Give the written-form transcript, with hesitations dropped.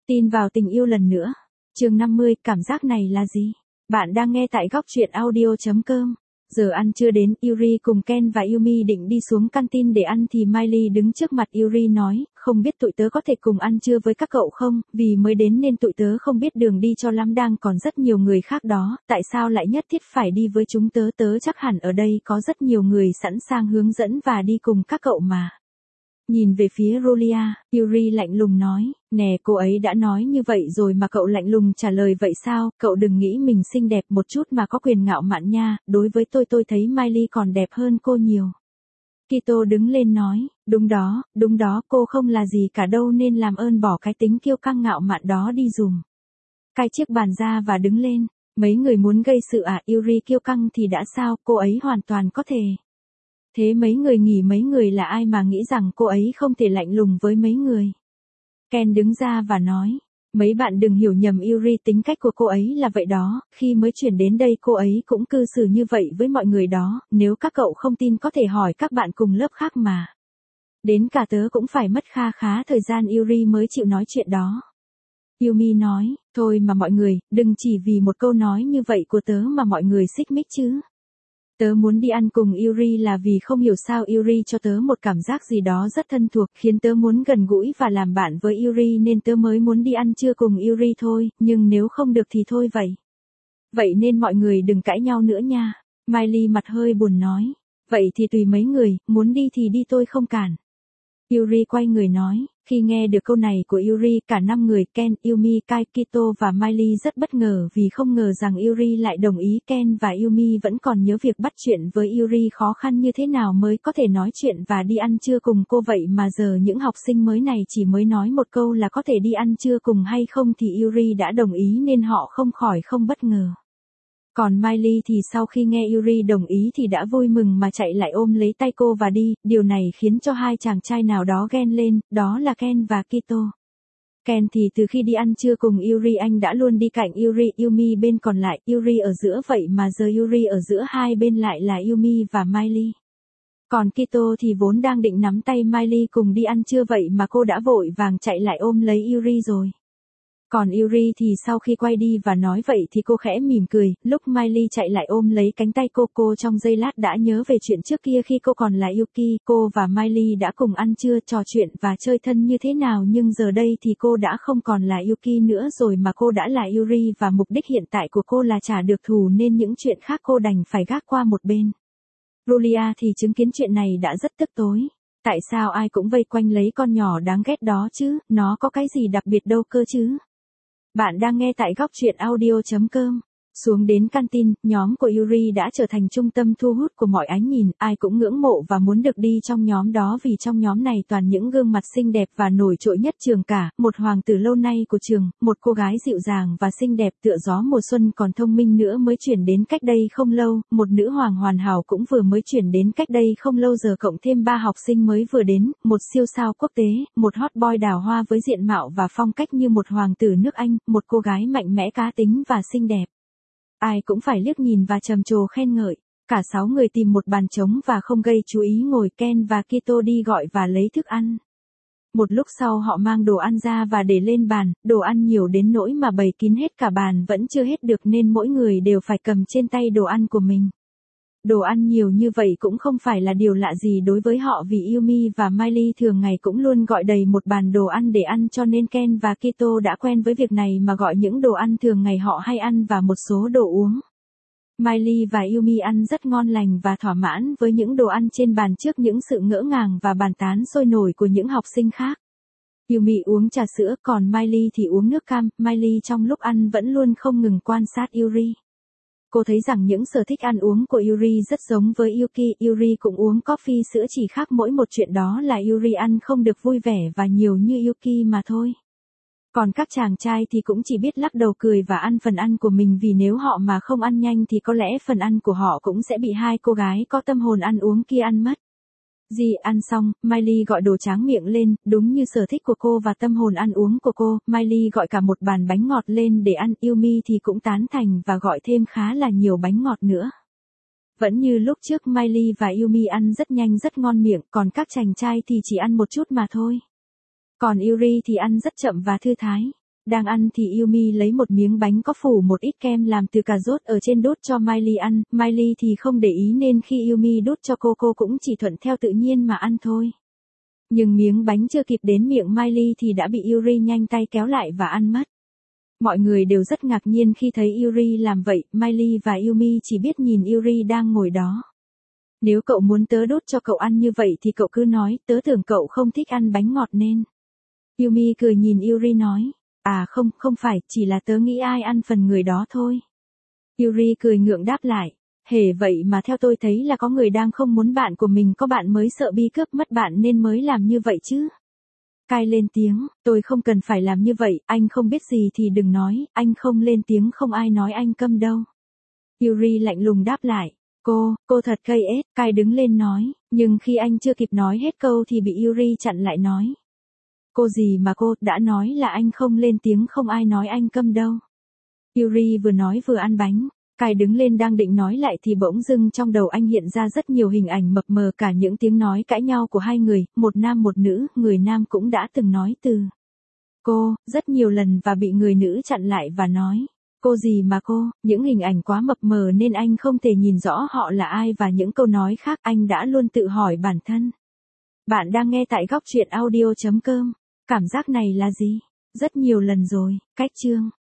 Tin vào tình yêu lần nữa. Chương 50, cảm giác này là gì? Bạn đang nghe tại góc truyện audio.com. Giờ ăn trưa đến, Yuri cùng Ken và Yumi định đi xuống canteen để ăn thì Miley đứng trước mặt Yuri nói, không biết tụi tớ có thể cùng ăn trưa với các cậu không, vì mới đến nên tụi tớ không biết đường đi cho lắm, đang còn rất nhiều người khác đó, tại sao lại nhất thiết phải đi với chúng tớ, tớ chắc hẳn ở đây có rất nhiều người sẵn sàng hướng dẫn và đi cùng các cậu mà. Nhìn về phía Julia, Yuri lạnh lùng nói, nè cô ấy đã nói như vậy rồi mà cậu lạnh lùng trả lời vậy sao, cậu đừng nghĩ mình xinh đẹp một chút mà có quyền ngạo mạn nha, đối với tôi thấy Miley còn đẹp hơn cô nhiều. Kito đứng lên nói, đúng đó, cô không là gì cả đâu nên làm ơn bỏ cái tính kiêu căng ngạo mạn đó đi dùm. Cai chiếc bàn ra và đứng lên, mấy người muốn gây sự à, Yuri kiêu căng thì đã sao, cô ấy hoàn toàn có thể. Thế mấy người nghỉ, mấy người là ai mà nghĩ rằng cô ấy không thể lạnh lùng với mấy người. Ken đứng ra và nói, mấy bạn đừng hiểu nhầm Yuri, tính cách của cô ấy là vậy đó, khi mới chuyển đến đây cô ấy cũng cư xử như vậy với mọi người đó, nếu các cậu không tin có thể hỏi các bạn cùng lớp khác mà. Đến cả tớ cũng phải mất khá thời gian Yuri mới chịu nói chuyện đó. Yumi nói, thôi mà mọi người, đừng chỉ vì một câu nói như vậy của tớ mà mọi người xích mích chứ. Tớ muốn đi ăn cùng Yuri là vì không hiểu sao Yuri cho tớ một cảm giác gì đó rất thân thuộc, khiến tớ muốn gần gũi và làm bạn với Yuri nên tớ mới muốn đi ăn trưa cùng Yuri thôi, nhưng nếu không được thì thôi vậy. Vậy nên mọi người đừng cãi nhau nữa nha. Miley mặt hơi buồn nói. Vậy thì tùy mấy người, muốn đi thì đi, tôi không cản. Yuri quay người nói, khi nghe được câu này của Yuri, cả 5 người Ken, Yumi, Kai, Kito và Miley rất bất ngờ vì không ngờ rằng Yuri lại đồng ý. Ken và Yumi vẫn còn nhớ việc bắt chuyện với Yuri khó khăn như thế nào mới có thể nói chuyện và đi ăn trưa cùng cô, vậy mà giờ những học sinh mới này chỉ mới nói một câu là có thể đi ăn trưa cùng hay không thì Yuri đã đồng ý nên họ không khỏi không bất ngờ. Còn Miley thì sau khi nghe Yuri đồng ý thì đã vui mừng mà chạy lại ôm lấy tay cô và đi, điều này khiến cho hai chàng trai nào đó ghen lên, đó là Ken và Kito. Ken thì từ khi đi ăn trưa cùng Yuri anh đã luôn đi cạnh Yuri, Yumi bên còn lại, Yuri ở giữa, vậy mà giờ Yuri ở giữa hai bên lại là Yumi và Miley. Còn Kito thì vốn đang định nắm tay Miley cùng đi ăn trưa vậy mà cô đã vội vàng chạy lại ôm lấy Yuri rồi. Còn Yuri thì sau khi quay đi và nói vậy thì cô khẽ mỉm cười, lúc Miley chạy lại ôm lấy cánh tay cô trong giây lát đã nhớ về chuyện trước kia khi cô còn là Yuki, cô và Miley đã cùng ăn trưa, trò chuyện và chơi thân như thế nào, nhưng giờ đây thì cô đã không còn là Yuki nữa rồi mà cô đã là Yuri và mục đích hiện tại của cô là trả được thù nên những chuyện khác cô đành phải gác qua một bên. Julia thì chứng kiến chuyện này đã rất tức tối. Tại sao ai cũng vây quanh lấy con nhỏ đáng ghét đó chứ, nó có cái gì đặc biệt đâu cơ chứ. Bạn đang nghe tại góc truyện audio.com. Xuống đến canteen, nhóm của Yuri đã trở thành trung tâm thu hút của mọi ánh nhìn, ai cũng ngưỡng mộ và muốn được đi trong nhóm đó vì trong nhóm này toàn những gương mặt xinh đẹp và nổi trội nhất trường cả, một hoàng tử lâu nay của trường, một cô gái dịu dàng và xinh đẹp tựa gió mùa xuân còn thông minh nữa mới chuyển đến cách đây không lâu, một nữ hoàng hoàn hảo cũng vừa mới chuyển đến cách đây không lâu giờ cộng thêm 3 học sinh mới vừa đến, một siêu sao quốc tế, một hot boy đào hoa với diện mạo và phong cách như một hoàng tử nước Anh, một cô gái mạnh mẽ cá tính và xinh đẹp. Ai cũng phải liếc nhìn và trầm trồ khen ngợi. Cả 6 người tìm một bàn trống và không gây chú ý ngồi, Ken và Kito đi gọi và lấy thức ăn. Một lúc sau họ mang đồ ăn ra và để lên bàn, đồ ăn nhiều đến nỗi mà bày kín hết cả bàn vẫn chưa hết được nên mỗi người đều phải cầm trên tay đồ ăn của mình. Đồ ăn nhiều như vậy cũng không phải là điều lạ gì đối với họ vì Yumi và Miley thường ngày cũng luôn gọi đầy một bàn đồ ăn để ăn cho nên Ken và Kito đã quen với việc này mà gọi những đồ ăn thường ngày họ hay ăn và một số đồ uống. Miley và Yumi ăn rất ngon lành và thỏa mãn với những đồ ăn trên bàn trước những sự ngỡ ngàng và bàn tán sôi nổi của những học sinh khác. Yumi uống trà sữa còn Miley thì uống nước cam, Miley trong lúc ăn vẫn luôn không ngừng quan sát Yuri. Cô thấy rằng những sở thích ăn uống của Yuri rất giống với Yuki, Yuri cũng uống coffee sữa, chỉ khác mỗi một chuyện đó là Yuri ăn không được vui vẻ và nhiều như Yuki mà thôi. Còn các chàng trai thì cũng chỉ biết lắc đầu cười và ăn phần ăn của mình vì nếu họ mà không ăn nhanh thì có lẽ phần ăn của họ cũng sẽ bị hai cô gái có tâm hồn ăn uống kia ăn mất. Ăn xong, Miley gọi đồ tráng miệng lên, đúng như sở thích của cô và tâm hồn ăn uống của cô, Miley gọi cả một bàn bánh ngọt lên để ăn, Yumi thì cũng tán thành và gọi thêm khá là nhiều bánh ngọt nữa. Vẫn như lúc trước Miley và Yumi ăn rất nhanh rất ngon miệng, còn các chàng trai thì chỉ ăn một chút mà thôi. Còn Yuri thì ăn rất chậm và thư thái. Đang ăn thì Yumi lấy một miếng bánh có phủ một ít kem làm từ cà rốt ở trên đút cho Miley ăn, Miley thì không để ý nên khi Yumi đút cho cô cũng chỉ thuận theo tự nhiên mà ăn thôi. Nhưng miếng bánh chưa kịp đến miệng Miley thì đã bị Yuri nhanh tay kéo lại và ăn mất. Mọi người đều rất ngạc nhiên khi thấy Yuri làm vậy, Miley và Yumi chỉ biết nhìn Yuri đang ngồi đó. Nếu cậu muốn tớ đút cho cậu ăn như vậy thì cậu cứ nói, tớ tưởng cậu không thích ăn bánh ngọt nên. Yumi cười nhìn Yuri nói, à không phải, chỉ là tớ nghĩ ai ăn phần người đó thôi. Yuri cười ngượng đáp lại, hề vậy mà theo tôi thấy là có người đang không muốn bạn của mình có bạn mới sợ bi cướp mất bạn nên mới làm như vậy chứ. Kai lên tiếng, tôi không cần phải làm như vậy, anh không biết gì thì đừng nói, anh không lên tiếng không ai nói anh câm đâu. Yuri lạnh lùng đáp lại, cô thật gây ết, Kai đứng lên nói, nhưng khi anh chưa kịp nói hết câu thì bị Yuri chặn lại nói. Cô gì mà cô, đã nói là anh không lên tiếng không ai nói anh câm đâu. Yuri vừa nói vừa ăn bánh. Kai đứng lên đang định nói lại thì bỗng dưng trong đầu anh hiện ra rất nhiều hình ảnh mập mờ, cả những tiếng nói cãi nhau của hai người, một nam một nữ, người nam cũng đã từng nói từ cô, rất nhiều lần và bị người nữ chặn lại và nói, cô gì mà cô, những hình ảnh quá mập mờ nên anh không thể nhìn rõ họ là ai và những câu nói khác anh đã luôn tự hỏi bản thân. Bạn đang nghe tại góc truyện audio.com, cảm giác này là gì? Rất nhiều lần rồi, cách chương.